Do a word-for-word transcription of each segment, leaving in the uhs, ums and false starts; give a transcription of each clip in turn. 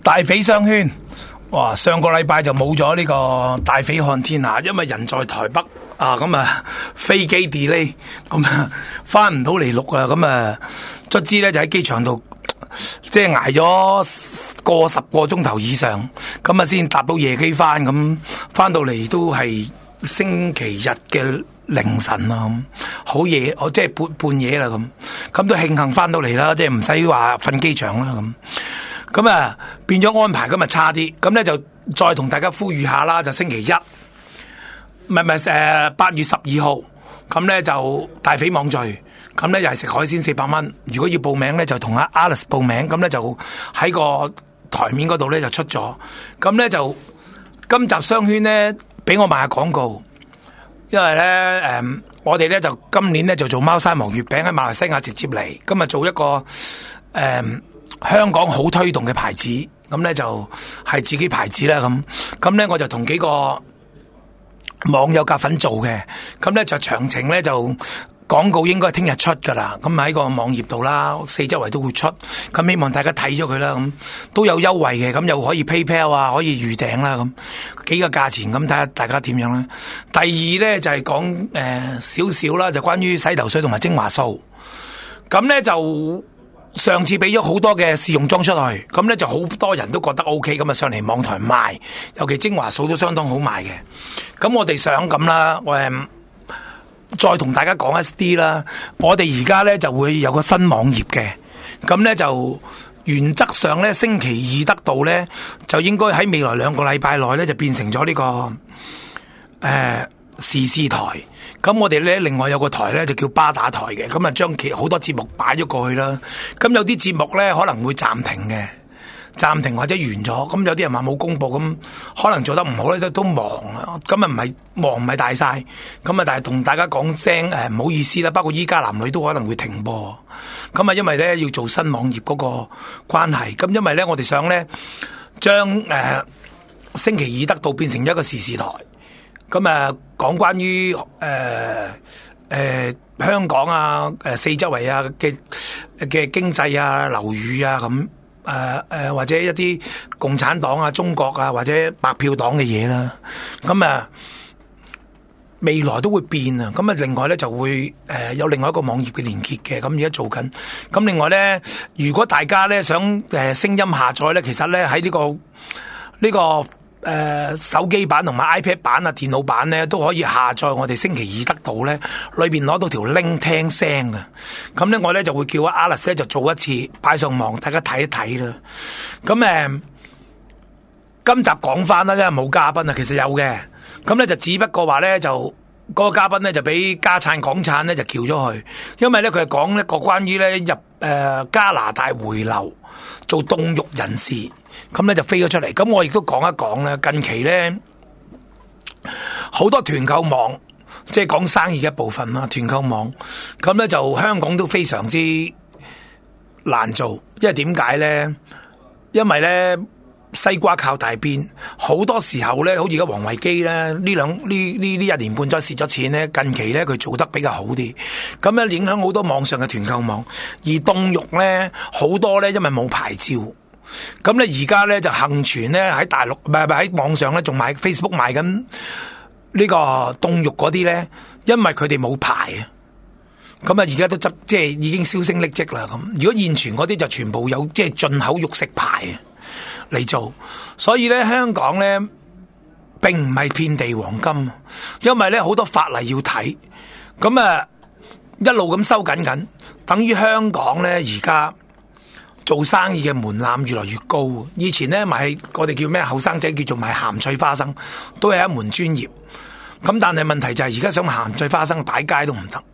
大匪商圈，哇！上個禮拜就冇咗呢個大匪看天下，因為人在台北啊，咁啊飛機 delay，咁啊翻唔到嚟錄啊，咁啊卒之咧就喺機場度即係挨咗個十個鐘頭以上，咁啊先搭到夜機翻，咁翻到嚟都係星期日嘅凌晨啊，好夜，我即係半半夜啦咁，咁都慶幸翻到嚟啦，即係唔使話瞓機場啦咁。咁啊，變咗安排今日差啲，咁咧就再同大家呼籲下啦，就星期一，唔係唔係誒八月十二號，咁咧就大匪網聚，咁咧又係食海鮮四百蚊。如果要報名咧，就同阿 Alice 報名，咁咧就喺個台面嗰度咧就出咗，咁咧就今集商圈咧俾我賣下廣告，因為咧誒、嗯、我哋咧就今年咧就做貓山王月餅喺馬來西亞直接嚟，今日做一個誒。嗯香港好推動嘅牌子，咁咧就係自己牌子啦咁，咁咧我就同幾個網友夾份做嘅，咁咧就詳情咧就廣告應該係聽日出噶啦，咁喺個網頁度啦，四周圍都會出，咁希望大家睇咗佢啦，咁都有優惠嘅，咁又可以 PayPal 啊，可以預訂啦，咁幾個價錢，咁睇下大家點樣啦。第二咧就係講誒少少啦，就關於洗頭水同埋精華素，咁咧就。上次俾咗好多嘅試用裝出去，咁咧就好多人都覺得 O K， 咁啊上嚟網台賣，尤其精華素都相當好賣嘅。咁我哋想咁啦，我誒再同大家講一啲啦。我哋而家咧就會有個新網頁嘅，咁咧就原則上咧星期二得到咧，就應該喺未來兩個禮拜內咧就變成咗呢、這個誒、呃、時事台。咁我哋咧另外有個台咧就叫巴打台嘅，咁啊將其好多節目擺咗過去啦。咁有啲節目咧可能會暫停嘅，暫停或者完咗。咁有啲人話冇公佈，咁可能做得唔好咧都都忙啊。咁啊唔係忙唔係大晒，咁啊但係同大家講聲誒唔好意思啦。包括依家男女都可能會停播。咁啊因為咧要做新網頁嗰個關係，咁因為咧我哋想咧將誒、呃、星期二得到變成一個時事台。咁啊，講關於誒誒香港啊、誒四周圍啊嘅嘅經濟啊、樓宇啊咁誒誒或者一啲共產黨啊、中國啊或者白票黨嘅嘢啦，咁啊未來都會變啊，咁啊另外咧就會誒、呃、有另外一個網頁嘅連結嘅，咁而家做緊。咁另外咧，如果大家咧想誒聲音下載咧，其實咧喺呢個呢個。這個誒、呃，手機版同埋 iPad 版啊，電腦版咧都可以下載。我哋星期二得到咧，裏邊攞到條 link 聽聲嘅。咁咧，我咧就會叫阿 Alice 咧就做一次擺上網，大家睇一睇啦。咁誒、呃，今集講翻啦，因為冇嘉賓啊，其實有嘅。咁咧就只不過話咧就嗰、那個嘉賓咧就俾家產港產咧就撬咗去，因為咧佢係講一個關於咧入誒、呃、加拿大回流做凍肉人士。咁咧就飛咗出嚟，咁我亦都講一講咧。近期咧好多團購網，即係講生意嘅一部分啦。團購網咁咧就香港都非常之難做，因為點解咧？因為咧西瓜靠大邊，好多時候咧，好似而家王維基咧呢兩呢呢呢一年半載蝕咗錢咧，近期咧佢做得比較好啲，咁咧影響好多網上嘅團購網，而凍肉咧好多咧因為冇牌照。咁咧而家咧就幸存咧喺大陸唔係唔係喺網上咧仲買 Facebook 賣緊呢個凍肉嗰啲咧，因為佢哋冇牌啊。咁啊而家都執即係已經銷聲匿跡啦。咁如果現存嗰啲就全部有即係進口肉食牌啊嚟做，所以咧香港咧並唔係遍地黃金，因為咧好多法例要睇，咁啊一路咁收緊緊，等於香港咧而家。做生意嘅門檻越來越高，以前咧賣我哋叫咩後生仔叫做賣鹹脆花生，都係一門專業。咁但係問題就係而家想鹹脆花生擺街都唔得，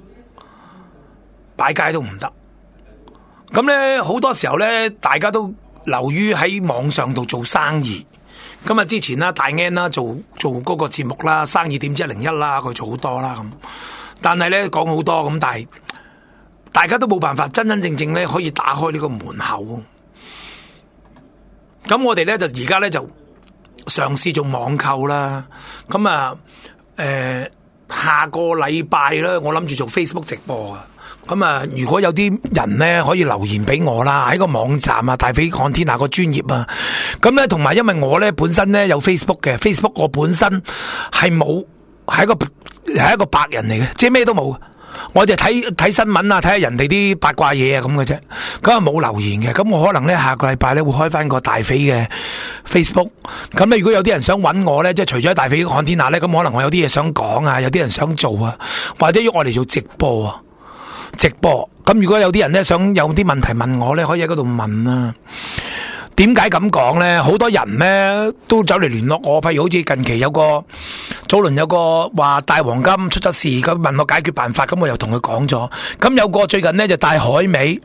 擺街都唔得。咁咧好多時候咧，大家都流於喺網上度做生意。咁啊之前啦，大 N 啦做做嗰個節目啦，生意點知一零一啦，佢做好多啦咁。但係咧講好多咁，但係。大家都冇辦法真真正正咧可以打開呢個門口，咁我哋咧就而家咧就嘗試做網購啦。咁啊，誒、呃、下個禮拜咧，我諗住做 Facebook 直播啊。 咁啊，如果有啲人咧可以留言俾我啦，喺個網站啊，大飛看天下個專頁啊，咁咧同埋因為我咧本身咧有 Facebook 嘅 ，Facebook 我本身係冇係一個係一個白人嚟嘅，即係咩都冇，我就睇睇新聞啊，睇下人哋啲八卦嘢啊咁嘅啫，咁啊冇留言嘅，咁我可能咧下個禮拜咧會開翻個大飛嘅 Facebook，咁咧如果有啲人想揾我咧，即係除咗大飛看天下咧，咁可能我有啲嘢想講啊，有啲人想做啊，或者要我嚟做直播啊。直播咁，如果有啲人咧想有啲問題問我咧，可以喺嗰度問啊。點解咁講咧？好多人咧都走嚟聯絡我，譬如好似近期有個早輪有個話帶黃金出咗事，咁問我解決辦法，咁我又同佢講咗。咁有個最近咧就帶海味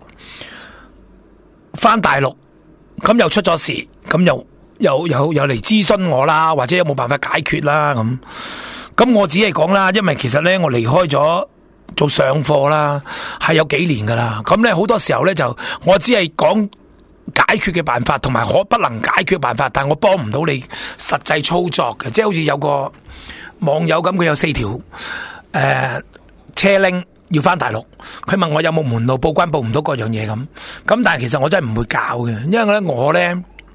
翻大陸，咁又出咗事，咁又又又又嚟諮詢我啦，或者有冇辦法解決啦咁。咁我只係講啦，因為其實咧我離開咗做上課啦，係有幾年噶啦。咁咧好多時候咧就我只係講解決嘅辦法，同埋可不能解決嘅辦法，但我幫唔到你實際操作嘅。即係好似有個網友咁，佢有四條誒、呃、車拎要翻大陸，佢問我有冇門路報關，報唔到各樣嘢咁。咁但係其實我真係唔會教嘅，因為咧我咧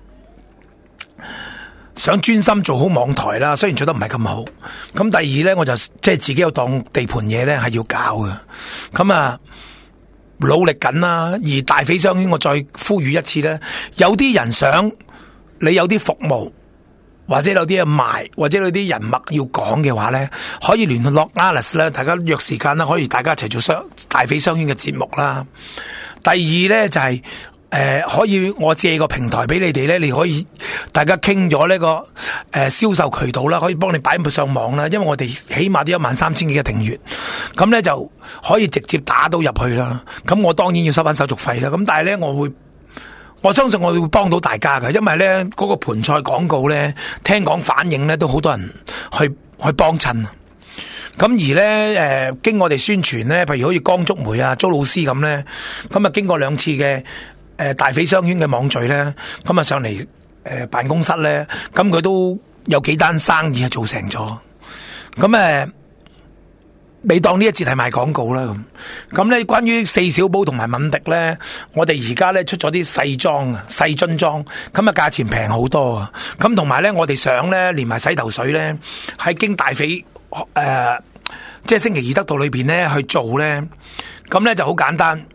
想專心做好網台啦，雖然做得唔係咁好。咁第二咧，我就即係自己有當地盤嘢咧，係要教嘅。咁啊，努力緊啦。而大匪商圈，我再呼籲一次咧，有啲人想你有啲服務，或者有啲嘢賣，或者有啲人脈要講嘅話咧，可以聯絡 Alice 啦，大家約時間啦，可以大家一齊做商大匪商圈嘅節目啦。第二咧就係、是。誒、呃，可以我借個平台俾你哋咧，你可以大家傾咗呢個誒銷、呃、售渠道啦，可以幫你擺上網啦。因為我哋起碼都一萬三千幾嘅訂閱，咁咧就可以直接打到入去啦。咁我當然要收翻手續費啦。咁但係咧，我會我相信我會幫到大家嘅，因為咧嗰、那個盤菜廣告咧，聽講反應咧都好多人去去幫襯。咁而咧誒、呃，經我哋宣傳咧，譬如好似江竹梅啊、周老師咁咧，咁啊經過兩次嘅。誒、呃，大匪商圈嘅網聚咧，咁啊上嚟誒、呃、辦公室咧，咁佢都有幾單生意係做成咗。咁誒、呃，你當呢一節係賣廣告啦咁。咁咧，關於四小寶同埋敏迪咧，我哋而家咧出咗啲細裝啊、細樽裝，咁啊價錢平好多啊。咁同埋咧，我哋想咧連埋洗頭水咧，喺經大匪誒、呃，即係星期二得道裏邊咧去做咧，咁咧就好簡單。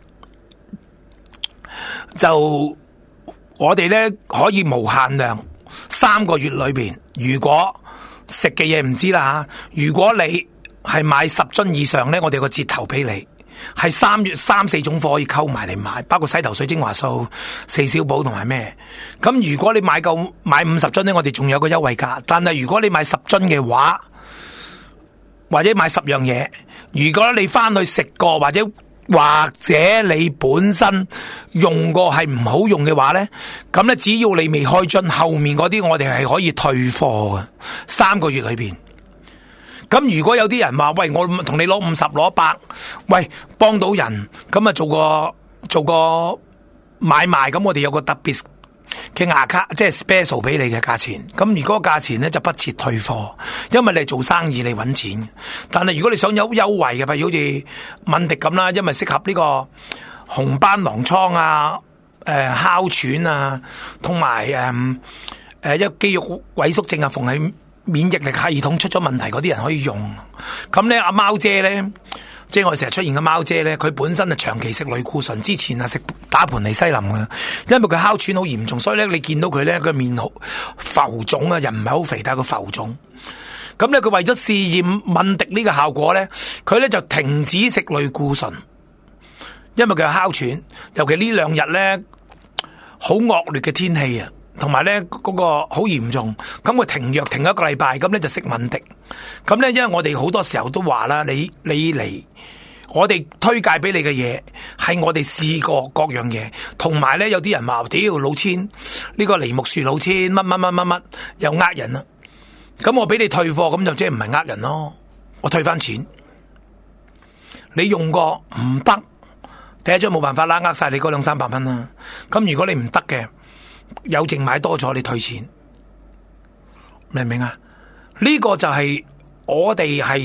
就我哋咧可以無限量三個月裏邊，如果食嘅嘢唔知啦吓，如果你係買十樽以上咧，我哋有個折頭俾你，係三月三四種貨可以溝埋嚟買，包括洗頭水、精華素、四小寶同埋咩。咁如果你買夠買五十樽咧，我哋仲有個優惠價。但係如果你買十樽嘅話，或者買十樣嘢，如果你翻去食過或者或者你本身用過係唔好用嘅話呢，咁呢只要你未開樽，後面嗰啲我哋係可以退貨嘅，三個月裏邊。咁如果有啲人話喂，我同你攞五十攞一百，喂幫到人，咁啊做個做個買賣，咁我哋有個特別嘅牙卡，即係 special 俾你嘅價錢。咁如果個價錢呢就不設退貨，因為你做生意你揾錢。但係如果你想有優惠嘅，譬如好似敏迪咁啦，因為適合呢個紅斑狼瘡啊、誒、呃、哮喘啊，同埋誒誒一肌肉萎縮症啊，逢係免疫力系統出咗問題嗰啲人可以用。咁咧阿貓姐咧，即係我哋成日出現嘅貓姐咧，佢本身係長期食類固醇，之前啊食打盤尼西林嘅，因為佢哮喘好嚴重，所以咧你見到佢咧個面好浮腫啊，人唔係好肥，但係佢浮腫。咁咧佢為咗試驗敏迪呢個效果咧，佢咧就停止食類固醇，因為佢有哮喘，尤其呢兩日咧好惡劣嘅天氣啊。同埋咧嗰個好嚴重，咁佢停藥停一個禮拜，咁咧就食敏迪。咁咧因為我哋好多時候都話啦，你你嚟，我哋推介俾你嘅嘢係我哋試過各樣嘢，同埋咧有啲人話屌老千呢個梨木樹老千乜乜乜乜乜又呃人啦，咁我俾你退貨，咁就即係唔係呃人咯，我退翻錢。你用過唔得，第一張冇辦法啦，呃晒你嗰兩三百蚊啦。咁如果你唔得嘅，有剩買多咗，你退錢，明唔明啊？呢個就係我哋係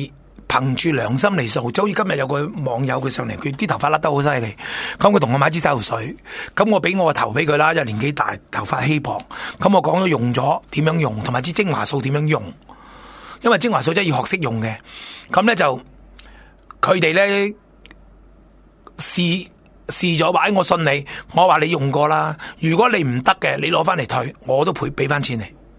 憑住良心嚟數，就好似今日有個網友佢上嚟，佢啲頭髮甩得好犀利，咁佢同我買支洗頭水，咁我俾我個頭俾佢啦，因為年紀大，頭髮稀薄，咁我講咗用咗點樣用，同埋支精華素點樣用，因為精華素真係要學識用嘅，咁咧就佢哋咧試試咗話，我信你，我話你用過啦，如果你唔得嘅，你攞翻嚟退，我都賠俾翻錢你。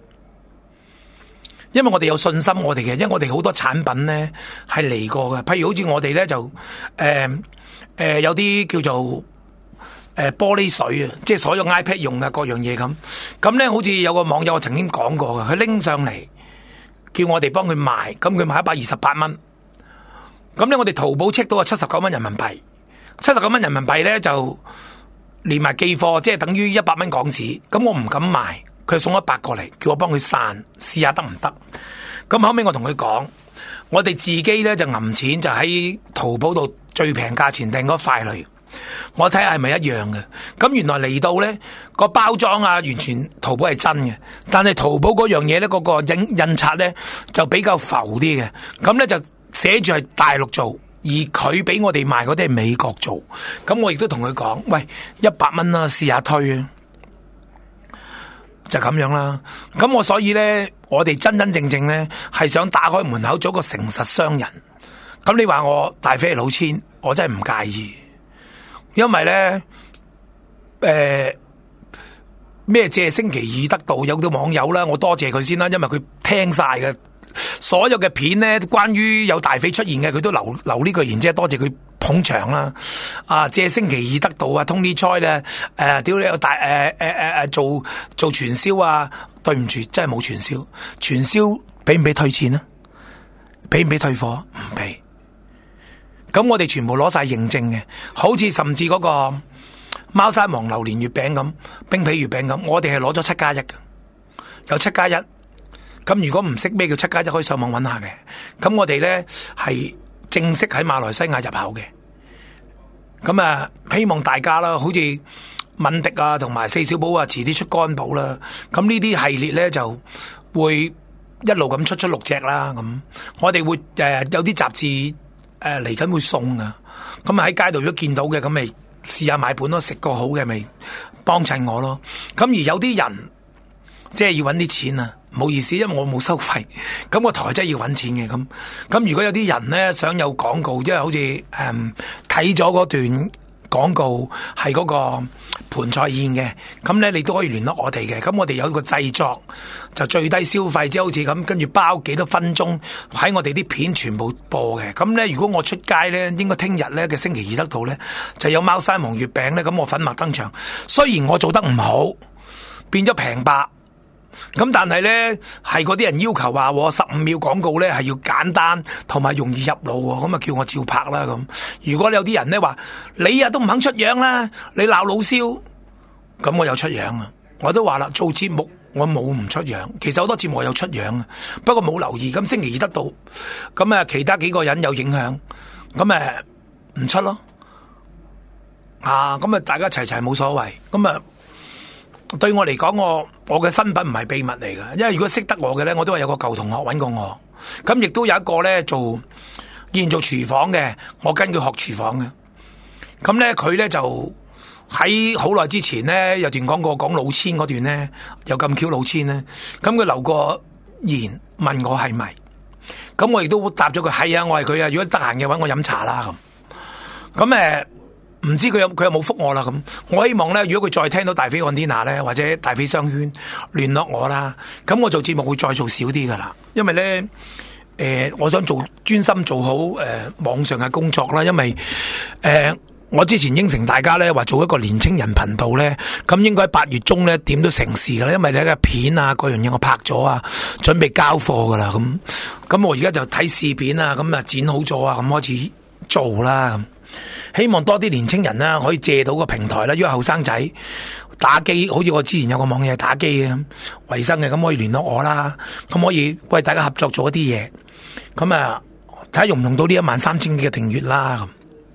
因為我哋有信心我哋嘅，因為我哋好多產品咧係嚟過嘅，譬如好似我哋咧就誒誒、呃呃、有啲叫做誒、呃、玻璃水啊，即係所有 iPad 用嘅各樣嘢咁。咁咧好似有個網友曾經講過嘅，佢拎上嚟叫我哋幫佢賣，咁佢賣一百二十八蚊。咁咧我哋淘寶 check 到係七十九蚊人民幣，七十九蚊人民幣咧就連埋寄貨，即係等於一百蚊港紙。咁我唔敢賣。佢送一百個嚟，叫我幫佢散，試下得唔得？咁後尾我同佢講，我哋自己咧就揞錢，就喺淘寶度最平價錢訂嗰塊嚟，我睇下係咪一樣嘅。咁原來嚟到咧個包裝啊，完全淘寶係真嘅，但係淘寶嗰樣嘢咧，嗰個印印刷咧就比較浮啲嘅。咁咧就寫住係大陸做，而佢俾我哋賣嗰啲係美國做。咁我亦都同佢講，喂，一百蚊啦，試下推啊！就咁樣啦，咁我所以咧，我哋真真正正咧係想打開門口做一個誠實商人。咁你話我大飛老千，我真係唔介意，因為咧，誒咩借星期二得到有啲網友啦，我多謝佢先啦，因為佢聽晒嘅所有嘅片咧，關於有大飛出現嘅，佢都留留呢句言，即係多謝佢捧場啦。啊，借星期二得到啊 Tony Choi 咧，誒，屌你有大誒誒誒誒做做傳銷啊？對唔住，真係冇傳銷，傳銷俾唔俾退錢啊？俾唔俾退貨？唔俾。咁我哋全部攞晒認證嘅，好似甚至嗰個貓山王榴蓮月餅咁，冰皮月餅咁，我哋係攞咗七加一嘅，有七加一。咁如果唔識咩叫七加一，可以上網揾下嘅。咁我哋咧係正式喺馬來西亞入口嘅。咁啊，希望大家啦，好似敏迪啊，同埋四小寶啊，遲啲出干寶啦。咁呢啲系列咧就會一路咁出出六隻啦。咁我哋會誒、呃、有啲雜誌誒嚟緊會送啊。咁喺街度如果見到嘅，咁咪試下買本咯，食個好嘅咪幫襯我咯。咁而有啲人即係要搵啲錢啊，唔好意思，因為我冇收費。咁個台真係要搵錢嘅。咁咁如果有啲人咧想有廣告，因為好似誒睇咗嗰段廣告係嗰個盤菜宴嘅，咁咧你都可以聯絡我哋嘅。咁我哋有個製作就最低消費，即係好似咁，跟住包幾多分鐘喺我哋啲片全部播嘅。咁咧如果我出街咧，應該聽日咧嘅星期二得到咧就有貓山王月餅咧，咁我粉墨登場。雖然我做得唔好，變咗平白。咁但係咧，係嗰啲人要求話，十五秒廣告咧係要簡單同埋容易入腦，咁啊叫我照拍啦咁。如果你有啲人咧話，你啊都唔肯出樣啦，你鬧老蕭，咁我有出樣啊。我都話啦，做節目我冇唔出樣，其實好多節目我有出樣啊，不過冇留意。咁星期二得到，咁啊其他幾個人有影響，咁誒唔出咯。啊，咁啊大家齊齊冇所謂，咁啊。對我嚟講，我我嘅身份唔係秘密嚟㗎，因為如果識得我嘅咧，我都係有個舊同學揾過我，咁亦都有一個咧做現做廚房嘅，我跟佢學廚房嘅，咁咧佢咧就喺好耐之前咧有段講過講老千嗰段咧，有咁巧老千咧，咁佢留個言問我係咪，咁我亦都答咗佢係啊，我係佢啊，如果得閒嘅話我飲茶啦咁，咁誒。唔知佢有佢有冇覆我啦咁，我希望咧，如果佢再聽到大飛看天下咧，或者大飛商圈聯絡我啦，咁我做節目會再做少啲噶啦，因為咧，誒、呃，我想做專心做好誒、呃、網上嘅工作啦，因為誒、呃、我之前應承大家咧話做一個年青人頻道咧，咁應該八月中咧點都成事噶啦，因為你嘅片啊各樣嘢我拍咗啊，準備交貨噶啦，咁咁我而家就睇試片啊，咁啊剪好咗啊，咁開始做啦咁。希望多啲年青人啦，可以借到個平台啦。因為後生仔打機，好似我之前有個網友打機嘅，維生嘅，咁可以聯絡我啦。咁可以為大家合作做一啲嘢。咁啊，睇下用唔用到呢一萬三千幾嘅訂閱啦。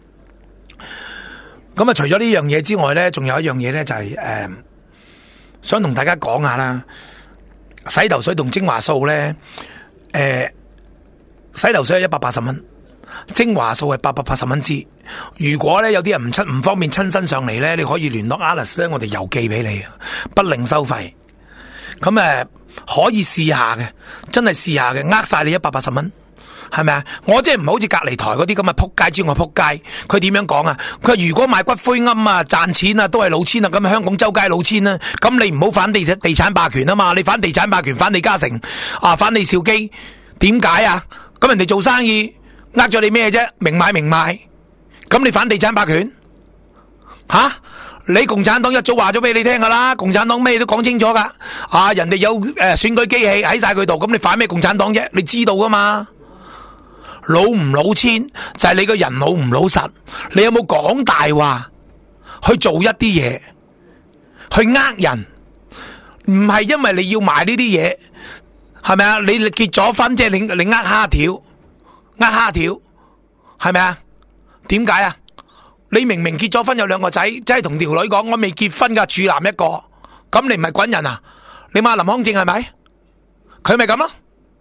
咁咁啊，除咗呢樣嘢之外咧，仲有一樣嘢咧，就係、是、誒、呃，想同大家講下啦。洗頭水同精華素咧，誒、呃， 洗頭水係一百八十蚊，精華素係八百八十蚊支。如果咧有啲人唔出唔方便親身上嚟咧，你可以聯絡 Alice 咧，我哋郵寄俾你，不另收費。咁誒、呃、可以試下嘅，真係試下嘅，呃晒你一百八十蚊。係咪啊？我即係唔係好似隔離台嗰啲咁嘅撲街之外撲街，佢點樣講啊？佢話如果賣骨灰龕啊賺錢啊都係老千啊，咁香港周街老千啦，咁你唔好反地地產霸權啊嘛，你反地產霸權反李嘉誠啊反李兆基，點解啊？咁人哋做生意呃咗你咩啫？明買明賣，咁你反地產霸權吓？啊，你共產黨一早話咗俾你聽噶啦，共產黨咩都講清楚噶，啊人哋有誒、呃、選舉機器喺晒佢度，咁你反咩共產黨啫？你知道噶嘛？老唔老千就係、是、你個人老唔老實，你有冇講大話去做一啲嘢去呃人？唔係因為你要賣呢啲嘢，係咪啊？你結咗婚即係你你呃蝦條，呃蝦條係咪啊？點解啊？你明明結咗婚有兩個仔，即係同條女講我未結婚噶，處男一個，咁你唔係滾人啊？你問林康正係咪？佢咪咁咯？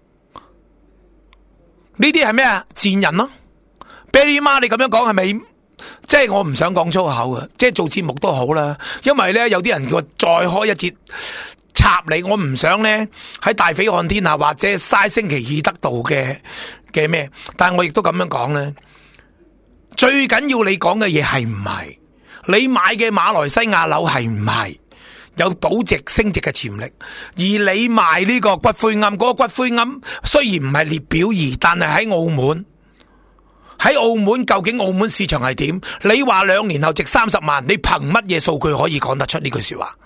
呢啲係咩啊？賤人咯 ，Berry 媽，你咁樣講係咪？即係我唔想講粗口啊！即係做節目都好啦，因為咧有啲人叫我再開一節插你，我唔想咧喺大匪看天下或者嘥星期二得到嘅嘅咩？但係我亦都咁樣講咧，最緊要你講嘅嘢係唔係？你買嘅馬來西亞樓係唔係？有保值升值嘅潛力，而你賣呢個骨灰龕，嗰個骨灰龕雖然唔係列表二，但係喺澳門，喺澳門究竟澳門市場係點？你話兩年後值三十萬，你憑乜嘢數據可以講得出呢句說話？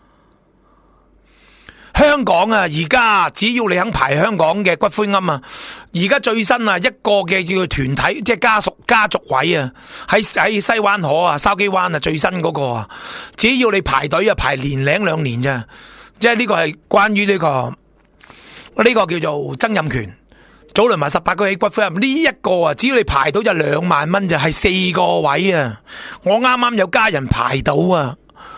香港啊，而家只要你肯排香港嘅骨灰龕啊，而家最新啊一個嘅叫團體，即係家屬家族位啊，喺喺西灣河啊、筲箕灣啊最新嗰個啊，只要你排隊啊排年零兩年咋，即係呢個係關於呢個呢個叫做曾蔭權早輪埋十八個起骨灰龕呢一個啊，只要你排到就兩萬蚊就係四個位啊，我啱啱有家人排到啊，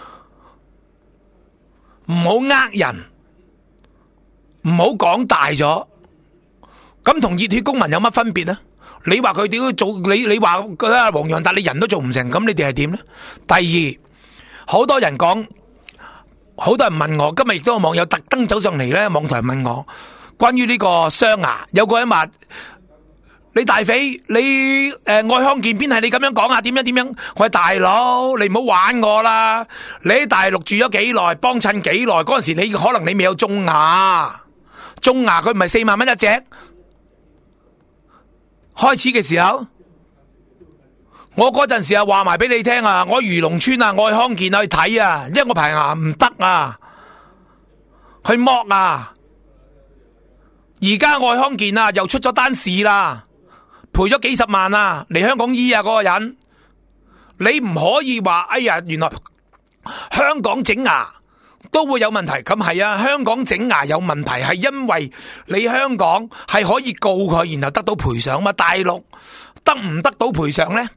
唔好呃人。唔好講大咗，咁同熱血公民有乜分別呢？你話佢點做？你你話佢黃洋達你人都做唔成，咁你哋係點呢？第二，好多人講，好多人問我，今日亦都有網友特登走上嚟咧，網台問我關於呢個雙牙，有個人話你大匪，你誒、呃、愛康健邊係你咁樣講啊？點樣點樣？我話大佬，你唔好玩我啦！你喺大陸住咗幾耐，幫襯幾耐？嗰陣時你可能你未有種牙。種牙佢唔係四萬蚊一隻，開始嘅時候，我嗰陣時啊話埋俾你聽啊，我漁農村啊愛康健去睇啊，因為我排牙唔得啊，去剝啊，而家愛康健啊又出咗單事啦，賠咗幾十萬啊嚟香港醫啊嗰個人，你唔可以話哎呀原來香港整牙都會有問題，咁係啊，香港整牙有問題係因為你香港係可以告佢，然後得到賠償嘛？大陸得唔得到賠償呢？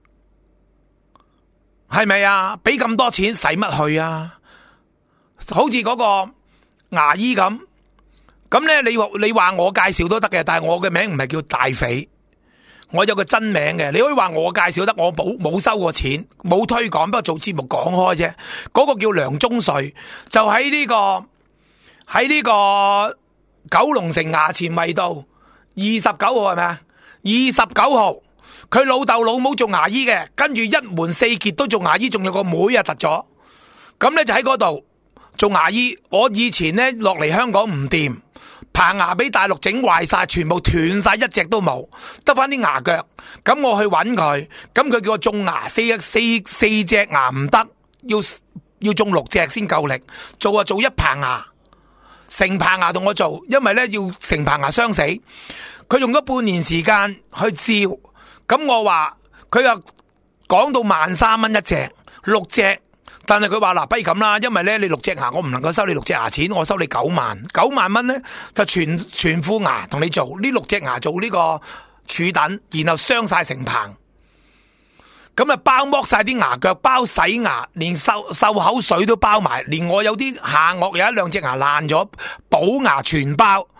係咪啊？俾咁多錢使乜去啊？好似嗰個牙醫咁，咁咧你話你話我介紹都得嘅，但係我嘅名唔係叫大匪。我有個真名嘅，你可以話我介紹得，我冇冇收過錢，冇推廣，不過做節目講開啫。嗰個叫梁宗瑞，就喺呢個喺呢個九龍城衙前圍道二十九號係咪啊？二十九號，佢老豆老母做牙醫嘅，跟住一門四傑都做牙醫，仲有個妹啊突咗，咁咧就喺嗰度做牙醫。我以前咧落嚟香港唔掂。棚牙俾大陸整壞晒，全部斷晒，一隻都冇，得翻啲牙腳。咁我去揾佢，咁佢叫我種牙，四四四隻牙唔得，要要種六隻先夠力。做啊做一棚牙，成棚牙同我做，因為咧要成棚牙傷死。佢用咗半年時間去照，咁我話佢又講到萬三蚊一隻，六隻。但係佢話嗱，不如咁啦，因為咧你六隻牙我唔能夠收你六隻牙錢，我收你九萬，九萬蚊咧就全全副牙同你做呢六隻牙做呢個柱等，然後傷晒成棚，咁啊包剝晒啲牙腳，包洗牙，連漱漱口水都包埋，連我有啲下顎有一兩隻牙爛咗，補牙全包，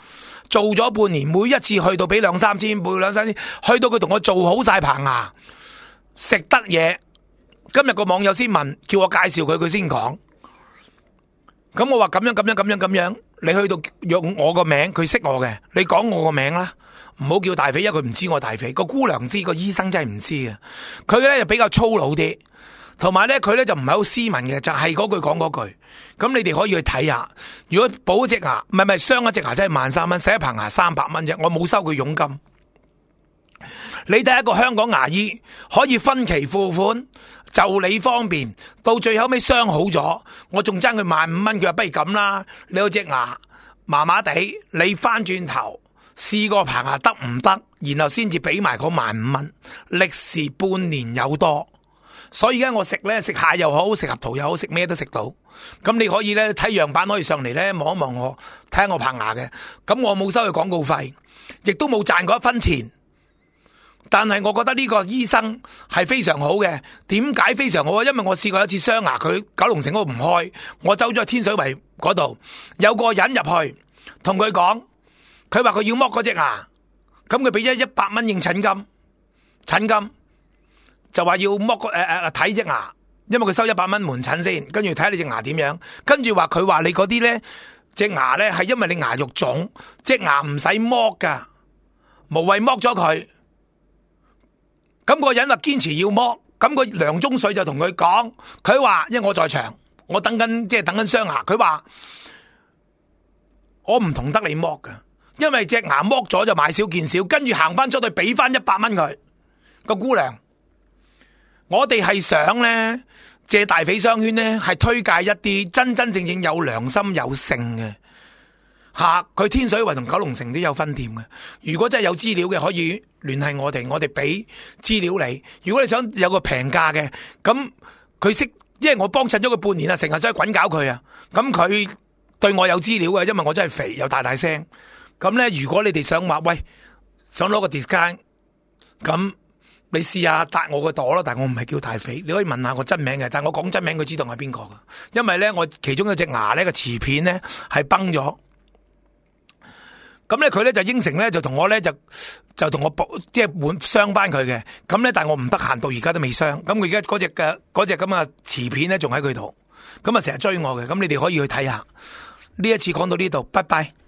做咗半年，每一次去到俾兩三千，每兩三千，去到佢同我做好晒棚牙，食得嘢。今日個網友先問，叫我介紹佢，佢先講。咁我話咁樣咁樣咁樣咁樣，你去到用我個名，佢識我嘅，你講我個名啦，唔好叫大肥，因為佢唔知我大肥。個姑娘知，個醫生真係唔知嘅。佢咧就比較粗魯啲，同埋咧佢咧就唔係好斯文嘅，就係嗰句講嗰句。咁你哋可以去睇下。如果補一隻牙，唔係唔係鑲一隻牙，真係萬三蚊，洗一棚牙三百蚊啫，我冇收佢佣金。你睇一個香港牙醫可以分期付款，就你方便，到最後尾傷好咗，我仲爭佢萬五蚊，佢話不如咁啦，你有隻牙麻麻地，你翻轉頭試過棚牙得唔得，然後先至俾埋嗰萬五蚊，歷時半年有多。所以而家我食咧，食蟹又好，食合桃又好，食咩都食到。咁你可以咧睇樣板，可以上嚟咧望一望我，睇下我棚牙嘅。咁我冇收佢廣告費，亦都冇賺過一分錢。但係我覺得呢個醫生係非常好嘅。點解非常好啊？因為我試過一次鑲牙，佢九龍城嗰度唔開，我走咗去天水圍嗰度，有個人入去同佢講，佢話佢要剝嗰隻牙，咁佢俾咗一百蚊應診金，診金就話要剝個誒誒睇隻牙，因為佢收一百蚊門診先，跟住睇下你隻牙點樣，跟住話佢話你嗰啲咧隻牙咧係因為你牙肉腫，隻牙唔使剝噶，無謂剝咗佢。咁個人話堅持要剝，咁個梁中水就同佢講，佢話因為我在場，我等緊即係等緊鑲牙，佢話我唔同得你剝噶，因為隻牙剝咗就買少見少，跟住行翻出去俾翻一百蚊佢個姑娘。我哋係想咧借大匪商圈咧，係推介一啲真真正正有良心有性嘅。吓，佢天水圍同九龍城都有分店嘅。如果真係有資料嘅，可以聯繫我哋，我哋俾資料你。如果你想有個平價嘅，咁佢識，因為我幫襯咗佢半年啊，成日想去滾搞佢啊。咁佢對我有資料嘅，因為我真係肥又大大聲。咁咧，如果你哋想話喂，想攞個 discount，咁你試下搭我個朵咯。但係我唔係叫大肥，你可以問下我真名嘅。但係我講真名，佢知道我係邊個噶。因為咧，我其中有隻牙咧個瓷片咧係崩咗。咁咧佢咧就應承咧就同我咧就就同我補即係換鑲翻佢嘅。咁咧但係我唔得閒，到而家都未鑲。咁佢而家嗰隻嘅嗰隻咁嘅瓷片咧仲喺佢度。咁啊成日追我嘅。咁你哋可以去睇下。呢一次講到呢度，拜拜。